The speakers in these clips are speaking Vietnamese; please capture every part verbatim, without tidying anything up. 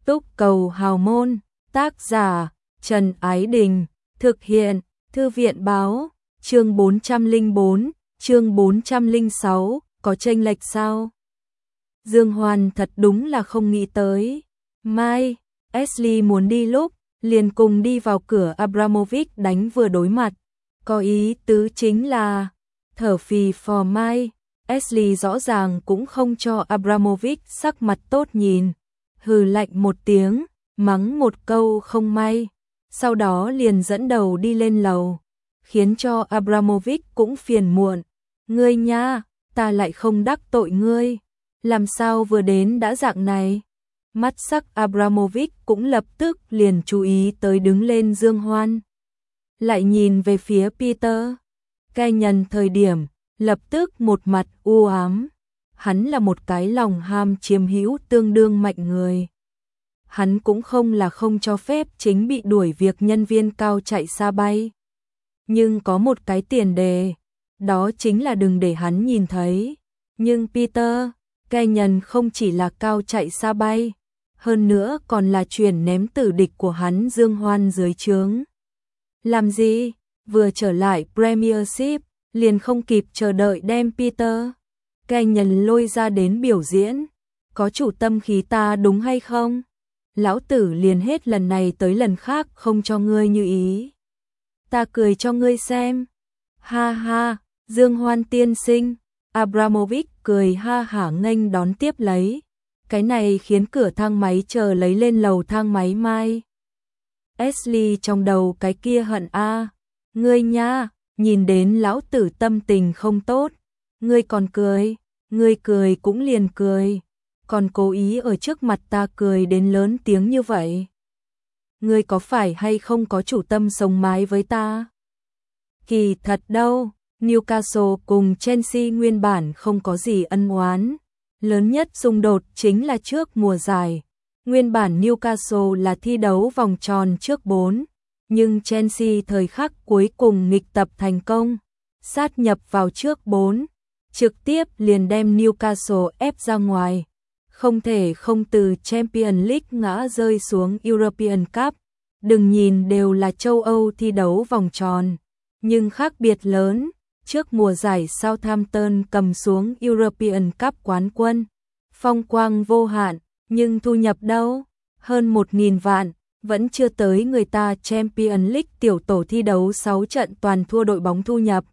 Túc cầu hào môn, tác giả Trần Ái Đình, thực hiện Thư viện báo, chương bốn trăm lẻ bốn, chương bốn trăm lẻ sáu, có chênh lệch sao? Dương Hoan thật đúng là không nghĩ tới. Mai, Ashley muốn đi lúc, liền cùng đi vào cửa Abramovich đánh vừa đối mặt. Có ý tứ chính là, thở phì phò Mai, Ashley rõ ràng cũng không cho Abramovich sắc mặt tốt nhìn. Hừ lạnh một tiếng, mắng một câu không may, sau đó liền dẫn đầu đi lên lầu, khiến cho Abramovich cũng phiền muộn. Ngươi nha, ta lại không đắc tội ngươi, làm sao vừa đến đã dạng này? Mắt sắc Abramovich cũng lập tức liền chú ý tới đứng lên Dương Hoan. Lại nhìn về phía Peter, cai nhân thời điểm, lập tức một mặt u ám. Hắn là một cái lòng ham chiếm hữu tương đương mạnh người. Hắn cũng không là không cho phép chính bị đuổi việc nhân viên cao chạy xa bay. Nhưng có một cái tiền đề, đó chính là đừng để hắn nhìn thấy. Nhưng Peter, cai nhân không chỉ là cao chạy xa bay, hơn nữa còn là chuyển ném tử địch của hắn Dương Hoan dưới trướng. Làm gì? Vừa trở lại Premiership, liền không kịp chờ đợi đem Peter, cai nhân lôi ra đến biểu diễn. Có chủ tâm khí ta đúng hay không? Lão tử liền hết lần này tới lần khác không cho ngươi như ý. Ta cười cho ngươi xem. Ha ha, Dương Hoan tiên sinh. Abramovich cười ha hả nghênh đón tiếp lấy. Cái này khiến cửa thang máy chờ lấy lên lầu thang máy Mai. Ashley trong đầu cái kia hận a, ngươi nha, nhìn đến lão tử tâm tình không tốt, ngươi còn cười, ngươi cười cũng liền cười, còn cố ý ở trước mặt ta cười đến lớn tiếng như vậy. Ngươi có phải hay không có chủ tâm sống mái với ta? Kỳ thật đâu, Newcastle cùng Chelsea nguyên bản không có gì ân oán, lớn nhất xung đột chính là trước mùa giải. Nguyên bản Newcastle là thi đấu vòng tròn trước bốn, nhưng Chelsea thời khắc cuối cùng nghịch tập thành công, sát nhập vào trước bốn, trực tiếp liền đem Newcastle ép ra ngoài, không thể không từ Champions League ngã rơi xuống European Cup. Đừng nhìn đều là châu Âu thi đấu vòng tròn, nhưng khác biệt lớn, trước mùa giải Southampton cầm xuống European Cup quán quân, phong quang vô hạn. Nhưng thu nhập đâu? Hơn một nghìn vạn, vẫn chưa tới người ta Champions League tiểu tổ thi đấu sáu trận toàn thua đội bóng thu nhập.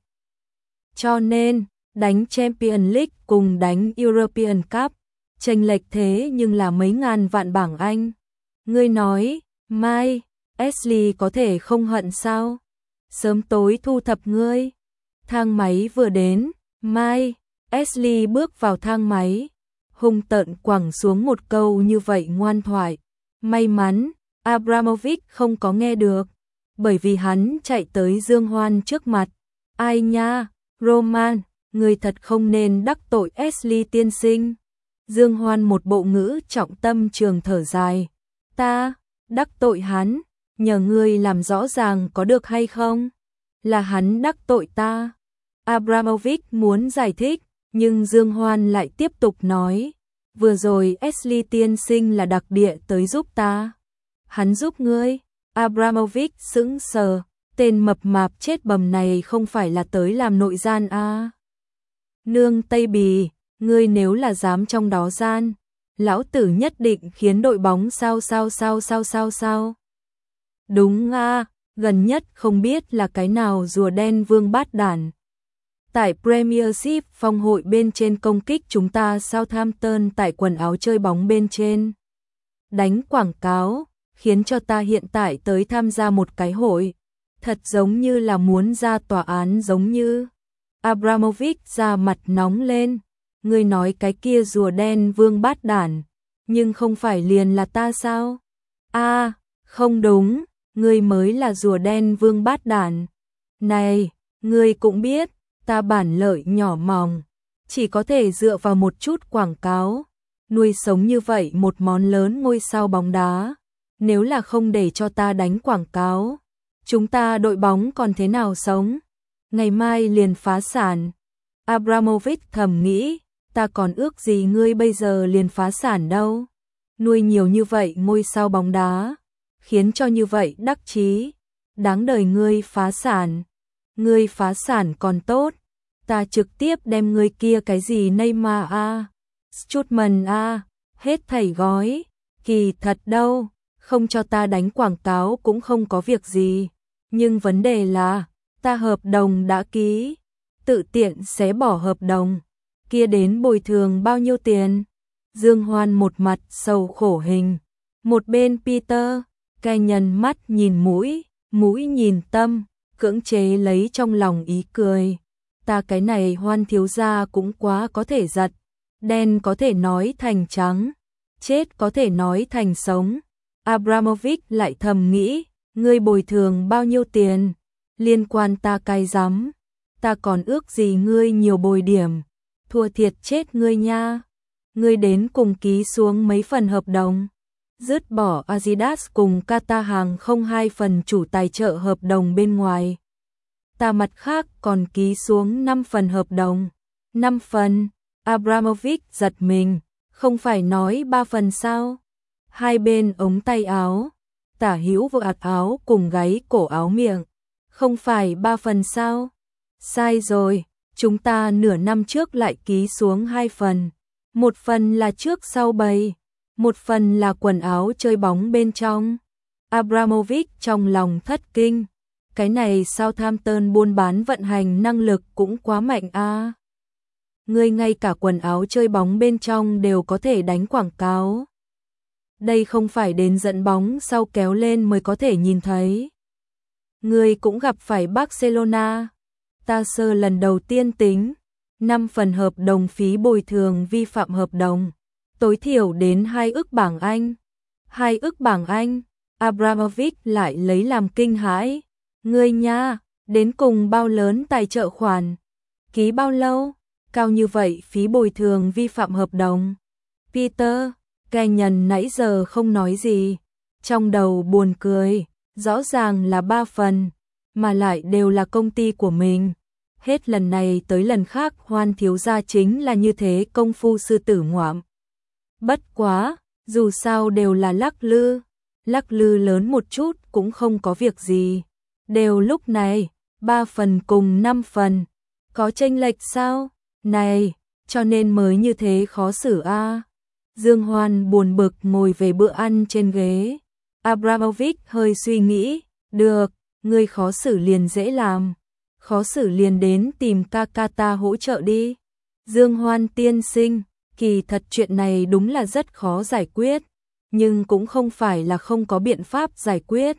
Cho nên, đánh Champions League cùng đánh European Cup, chênh lệch thế nhưng là mấy ngàn vạn bảng Anh. Ngươi nói, Mai, Ashley có thể không hận sao? Sớm tối thu thập ngươi. Thang máy vừa đến, Mai, Ashley bước vào thang máy. Hung tợn quẳng xuống một câu như vậy ngoan thoại. May mắn, Abramovich không có nghe được, bởi vì hắn chạy tới Dương Hoan trước mặt. Ai nha, Roman, người thật không nên đắc tội Ashley tiên sinh. Dương Hoan một bộ ngữ trọng tâm trường thở dài. Ta, đắc tội hắn, nhờ ngươi làm rõ ràng có được hay không? Là hắn đắc tội ta. Abramovich muốn giải thích, nhưng Dương Hoan lại tiếp tục nói, vừa rồi Ashley tiên sinh là đặc địa tới giúp ta. Hắn giúp ngươi? Abramovich sững sờ, tên mập mạp chết bầm này không phải là tới làm nội gian à? Nương Tây Bì, ngươi nếu là dám trong đó gian, lão tử nhất định khiến đội bóng sao sao sao sao sao sao. Đúng à, gần nhất không biết là cái nào rùa đen vương bát đản. Tại Premiership phong hội bên trên công kích chúng ta Southampton tại quần áo chơi bóng bên trên. Đánh quảng cáo, khiến cho ta hiện tại tới tham gia một cái hội. Thật giống như là muốn ra tòa án giống như. Abramovich ra mặt nóng lên. Ngươi nói cái kia rùa đen vương bát đản, nhưng không phải liền là ta sao? A, à, không đúng, ngươi mới là rùa đen vương bát đản. Này, ngươi cũng biết. Ta bản lợi nhỏ mỏng, chỉ có thể dựa vào một chút quảng cáo, nuôi sống như vậy một món lớn ngôi sao bóng đá. Nếu là không để cho ta đánh quảng cáo, chúng ta đội bóng còn thế nào sống? Ngày mai liền phá sản. Abramovich thầm nghĩ, ta còn ước gì ngươi bây giờ liền phá sản đâu. nuôi nhiều như vậy ngôi sao bóng đá, khiến cho như vậy đắc chí, đáng đời ngươi phá sản. Ngươi phá sản còn tốt, ta trực tiếp đem ngươi kia cái gì Neymar a, Strootman a, hết thảy gói, kỳ thật đâu, không cho ta đánh quảng cáo cũng không có việc gì, nhưng vấn đề là, ta hợp đồng đã ký, tự tiện xé bỏ hợp đồng, kia đến bồi thường bao nhiêu tiền? Dương Hoan một mặt sầu khổ hình, một bên Peter, cay nhân mắt nhìn mũi, mũi nhìn tâm, cưỡng chế lấy trong lòng ý cười. Ta cái này Hoan thiếu gia cũng quá có thể giật, đen có thể nói thành trắng, chết có thể nói thành sống. Abramovich lại thầm nghĩ, ngươi bồi thường bao nhiêu tiền, liên quan ta cái rắm, ta còn ước gì ngươi nhiều bồi điểm, thua thiệt chết ngươi nha. Ngươi đến cùng ký xuống mấy phần hợp đồng, dứt bỏ Adidas cùng Qatar hàng không hai phần chủ tài trợ hợp đồng bên ngoài. Ta mặt khác còn ký xuống năm phần hợp đồng. năm phần, Abramovich giật mình, không phải nói ba phần sao? Hai bên ống tay áo, tả hữu vạt áo cùng gáy cổ áo miệng, không phải ba phần sao? Sai rồi, chúng ta nửa năm trước lại ký xuống hai phần. Một phần là trước sau bày, một phần là quần áo chơi bóng bên trong. Abramovich trong lòng thất kinh, cái này Southampton buôn bán vận hành năng lực cũng quá mạnh a. À. Ngươi ngay cả quần áo chơi bóng bên trong đều có thể đánh quảng cáo. Đây không phải đến dẫn bóng sau kéo lên mới có thể nhìn thấy. Ngươi cũng gặp phải Barcelona. Ta sơ lần đầu tiên tính năm phần hợp đồng phí bồi thường vi phạm hợp đồng, tối thiểu đến hai ức bảng Anh. Hai ức bảng Anh, Abramovich lại lấy làm kinh hãi. Ngươi nha, đến cùng bao lớn tài trợ khoản? Ký bao lâu? Cao như vậy phí bồi thường vi phạm hợp đồng. Peter, cái nhân nãy giờ không nói gì, trong đầu buồn cười, rõ ràng là ba phần, mà lại đều là công ty của mình. Hết lần này tới lần khác Hoan thiếu gia chính là như thế công phu sư tử ngoạm. Bất quá, dù sao đều là lắc lư, lắc lư lớn một chút cũng không có việc gì. Đều lúc này, ba phần cùng năm phần, có chênh lệch sao? Này, cho nên mới như thế khó xử a. À. Dương Hoan buồn bực ngồi về bữa ăn trên ghế. Abramovich hơi suy nghĩ, được, ngươi khó xử liền dễ làm. Khó xử liền đến tìm Kakata hỗ trợ đi. Dương Hoan tiên sinh, kỳ thật chuyện này đúng là rất khó giải quyết, nhưng cũng không phải là không có biện pháp giải quyết.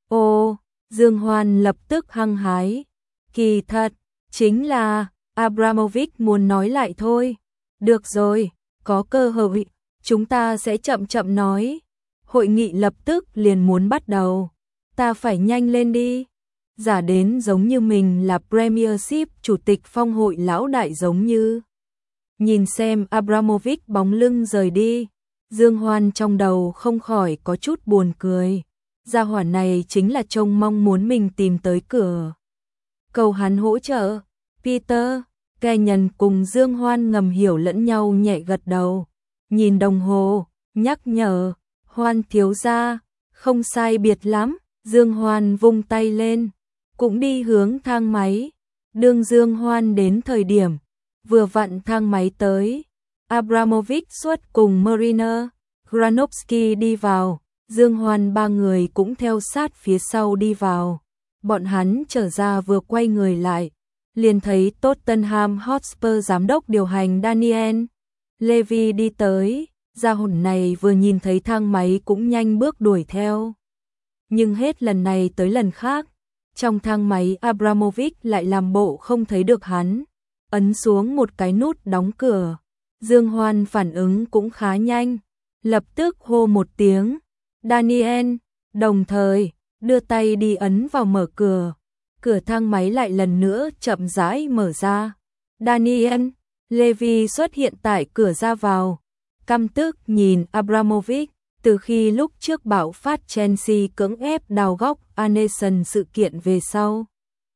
Ô, Dương Hoan lập tức hăng hái. Kỳ thật, chính là, Abramovich muốn nói lại thôi. Được rồi, có cơ hội, chúng ta sẽ chậm chậm nói. Hội nghị lập tức liền muốn bắt đầu. Ta phải nhanh lên đi. Giả đến giống như mình là Premiership chủ tịch phong hội lão đại giống như. Nhìn xem Abramovich bóng lưng rời đi, Dương Hoan trong đầu không khỏi có chút buồn cười. Gia hỏa này chính là trông mong muốn mình tìm tới cửa. Cầu hắn hỗ trợ. Peter, kẻ nhân cùng Dương Hoan ngầm hiểu lẫn nhau nhẹ gật đầu. Nhìn đồng hồ, nhắc nhở, Hoan thiếu gia, không sai biệt lắm. Dương Hoan vung tay lên, cũng đi hướng thang máy. Đương Dương Hoan đến thời điểm, vừa vặn thang máy tới. Abramovich xuất cùng Mariner, Granovsky đi vào. Dương Hoan ba người cũng theo sát phía sau đi vào. Bọn hắn trở ra vừa quay người lại, liền thấy Tottenham Hotspur giám đốc điều hành Daniel Levy đi tới. Gia hồn này vừa nhìn thấy thang máy cũng nhanh bước đuổi theo. Nhưng hết lần này tới lần khác, trong thang máy Abramovich lại làm bộ không thấy được hắn, ấn xuống một cái nút đóng cửa. Dương Hoan phản ứng cũng khá nhanh, lập tức hô một tiếng, Daniel, đồng thời, đưa tay đi ấn vào mở cửa. Cửa thang máy lại lần nữa chậm rãi mở ra. Daniel, Levy xuất hiện tại cửa ra vào, căm tức nhìn Abramovich. Từ khi lúc trước bạo phát Chelsea cưỡng ép đào góc Arneson sự kiện về sau,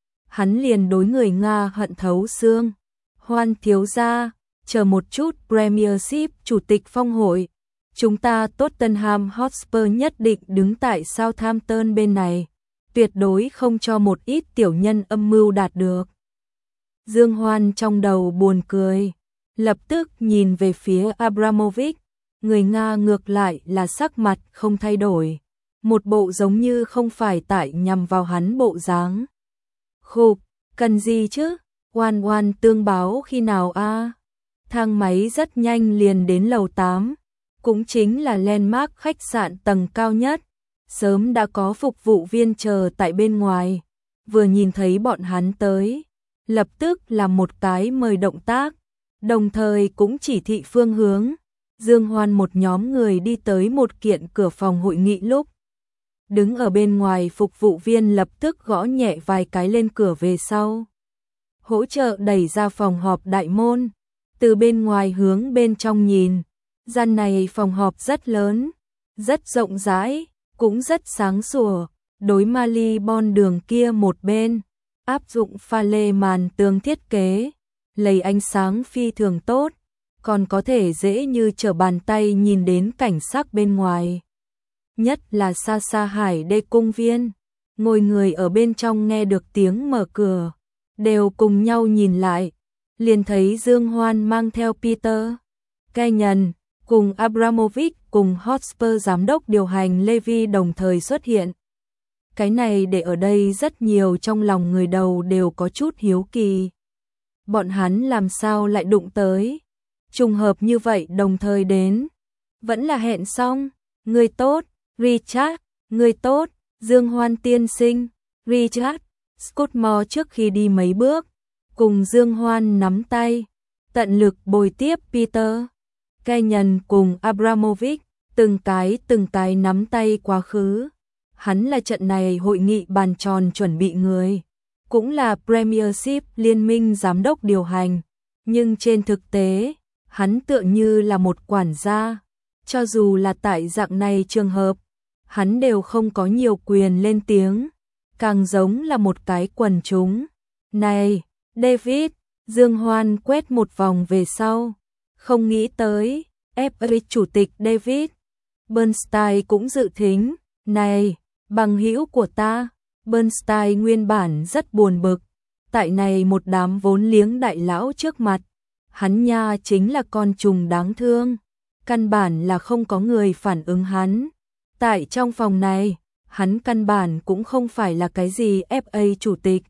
hắn liền đối người Nga hận thấu xương. Hoan thiếu gia, chờ một chút, Premiership chủ tịch phong hội, Chúng ta Tottenham Hotspur nhất định đứng tại Southampton bên này, tuyệt đối không cho một ít tiểu nhân âm mưu đạt được. Dương Hoan trong đầu buồn cười, lập tức nhìn về phía Abramovich, người Nga ngược lại là sắc mặt không thay đổi, một bộ giống như không phải tại nhằm vào hắn bộ dáng. Khục, cần gì chứ? Oan oan tương báo khi nào a? Thang máy rất nhanh liền đến lầu tám, cũng chính là landmark khách sạn tầng cao nhất. Sớm đã có phục vụ viên chờ tại bên ngoài, vừa nhìn thấy bọn hắn tới, lập tức làm một cái mời động tác, đồng thời cũng chỉ thị phương hướng. Dương Hoan một nhóm người đi tới một kiện cửa phòng hội nghị lúc. Đứng ở bên ngoài phục vụ viên lập tức gõ nhẹ vài cái lên cửa về sau. Hỗ trợ đẩy ra phòng họp đại môn, từ bên ngoài hướng bên trong nhìn. Gian này phòng họp rất lớn, rất rộng rãi, cũng rất sáng sủa, đối Malibon đường kia một bên, áp dụng pha lê màn tường thiết kế, lấy ánh sáng phi thường tốt, còn có thể dễ như trở bàn tay nhìn đến cảnh sắc bên ngoài. Nhất là xa xa Hải Đê công viên, ngồi người ở bên trong nghe được tiếng mở cửa, đều cùng nhau nhìn lại, liền thấy Dương Hoan mang theo Peter, Kenyon, cùng Abramovich cùng Hotspur giám đốc điều hành Levy đồng thời xuất hiện. Cái này để ở đây rất nhiều trong lòng người đầu đều có chút hiếu kỳ. Bọn hắn làm sao lại đụng tới? Trùng hợp như vậy đồng thời đến. Vẫn là hẹn xong. Người tốt, Richard, người tốt, Dương Hoan tiên sinh, Richard, Scottmore trước khi đi mấy bước, cùng Dương Hoan nắm tay, tận lực bồi tiếp Peter. Kenyon cùng Abramovich, từng cái từng cái nắm tay quá khứ. Hắn là trận này hội nghị bàn tròn chuẩn bị người, cũng là Premiership liên minh giám đốc điều hành, nhưng trên thực tế, hắn tựa như là một quản gia, cho dù là tại dạng này trường hợp, hắn đều không có nhiều quyền lên tiếng, càng giống là một cái quần chúng. Này, David, Dương Hoan quét một vòng về sau, không nghĩ tới, ép a chủ tịch David Bernstein cũng dự thính. Này, bằng hữu của ta, Bernstein nguyên bản rất buồn bực, tại này một đám vốn liếng đại lão trước mặt, hắn nha chính là con trùng đáng thương, căn bản là không có người phản ứng hắn. Tại trong phòng này, hắn căn bản cũng không phải là cái gì ép a chủ tịch.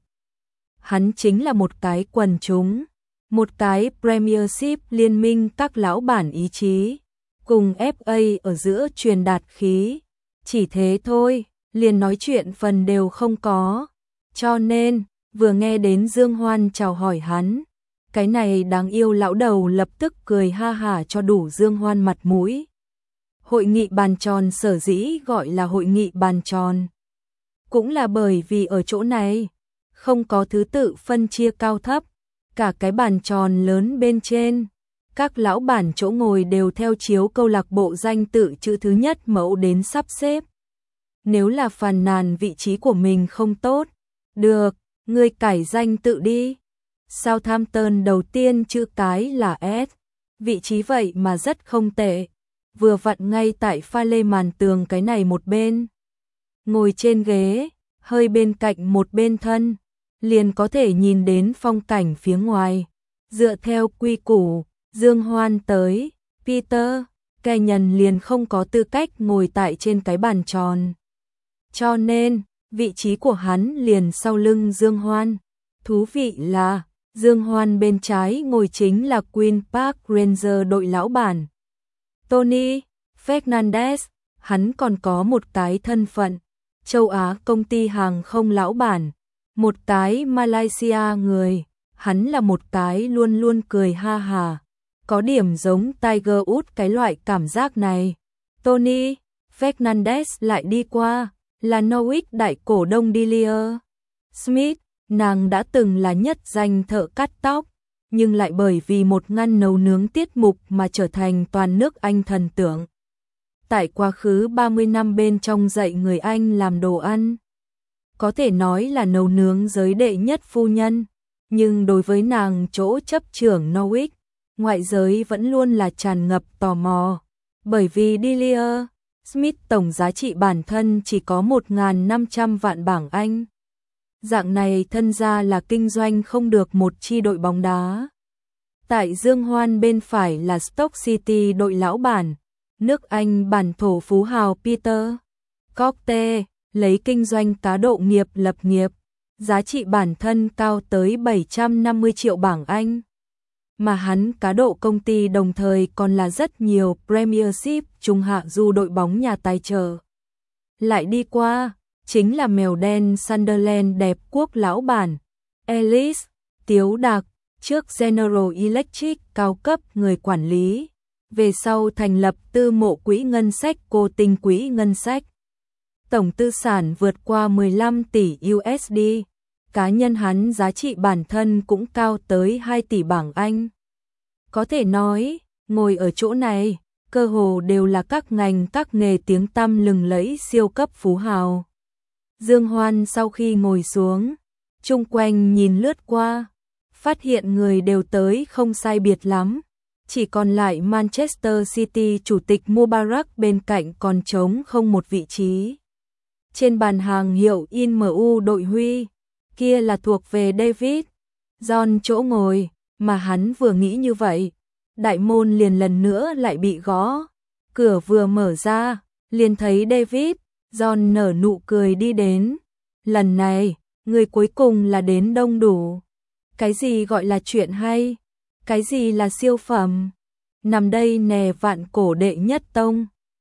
Hắn chính là một cái quần chúng, một cái Premiership liên minh các lão bản ý chí, cùng ép a ở giữa truyền đạt khí. Chỉ thế thôi, liền nói chuyện phần đều không có. Cho nên, vừa nghe đến Dương Hoan chào hỏi hắn, cái này đáng yêu lão đầu lập tức cười ha hả cho đủ Dương Hoan mặt mũi. Hội nghị bàn tròn sở dĩ gọi là hội nghị bàn tròn, cũng là bởi vì ở chỗ này, không có thứ tự phân chia cao thấp, cả cái bàn tròn lớn bên trên, các lão bản chỗ ngồi đều theo chiếu câu lạc bộ danh tự chữ thứ nhất mẫu đến sắp xếp. Nếu là phàn nàn vị trí của mình không tốt, được, ngươi cải danh tự đi. Southampton đầu tiên chữ cái là S, vị trí vậy mà rất không tệ, vừa vặn ngay tại pha lê màn tường cái này một bên. Ngồi trên ghế, hơi bên cạnh một bên thân, liền có thể nhìn đến phong cảnh phía ngoài. Dựa theo quy củ, Dương Hoan tới, Peter, Kenyon liền không có tư cách ngồi tại trên cái bàn tròn. Cho nên, vị trí của hắn liền sau lưng Dương Hoan. Thú vị là, Dương Hoan bên trái ngồi chính là Queen Park Ranger đội lão bản Tony Fernandez, hắn còn có một cái thân phận, châu Á công ty hàng không lão bản, một cái Malaysia người, hắn là một cái luôn luôn cười ha hà, có điểm giống Tiger Woods cái loại cảm giác này. Tony Fernandez lại đi qua, là Norwich đại cổ đông Delia Smith, nàng đã từng là nhất danh thợ cắt tóc, nhưng lại bởi vì một ngăn nấu nướng tiết mục mà trở thành toàn nước Anh thần tượng. Tại quá khứ ba mươi năm bên trong dạy người Anh làm đồ ăn, có thể nói là nấu nướng giới đệ nhất phu nhân, nhưng đối với nàng chỗ chấp trưởng Norwich, ngoại giới vẫn luôn là tràn ngập tò mò. Bởi vì Delia Smith tổng giá trị bản thân chỉ có một nghìn năm trăm vạn bảng Anh. Dạng này thân ra là kinh doanh không được một chi đội bóng đá. Tại Dương Hoan bên phải là Stoke City đội lão bản, nước Anh bản thổ phú hào Peter Cockte, lấy kinh doanh cá độ nghiệp lập nghiệp, giá trị bản thân cao tới bảy trăm năm mươi triệu bảng Anh. Mà hắn cá độ công ty đồng thời còn là rất nhiều Premiership trung hạ du đội bóng nhà tài trợ. Lại đi qua, chính là mèo đen Sunderland đẹp quốc lão bản, Ellis, Tiếu Đạc, trước General Electric cao cấp người quản lý, về sau thành lập tư mộ quỹ ngân sách cô tinh quỹ ngân sách. Tổng tư sản vượt qua mười lăm tỷ u ét đê, cá nhân hắn giá trị bản thân cũng cao tới hai tỷ bảng Anh. Có thể nói, ngồi ở chỗ này, cơ hồ đều là các ngành các nghề tiếng tăm lừng lẫy siêu cấp phú hào. Dương Hoan sau khi ngồi xuống, chung quanh nhìn lướt qua, phát hiện người đều tới không sai biệt lắm, chỉ còn lại Manchester City chủ tịch Mubarak bên cạnh còn trống không một vị trí. Trên bàn hàng hiệu in em u đội huy, kia là thuộc về David John chỗ ngồi, mà hắn vừa nghĩ như vậy, đại môn liền lần nữa lại bị gõ, cửa vừa mở ra, liền thấy David John nở nụ cười đi đến. Lần này, người cuối cùng là đến đông đủ. Cái gì gọi là chuyện hay? Cái gì là siêu phẩm? Nằm đây nè vạn cổ đệ nhất tông.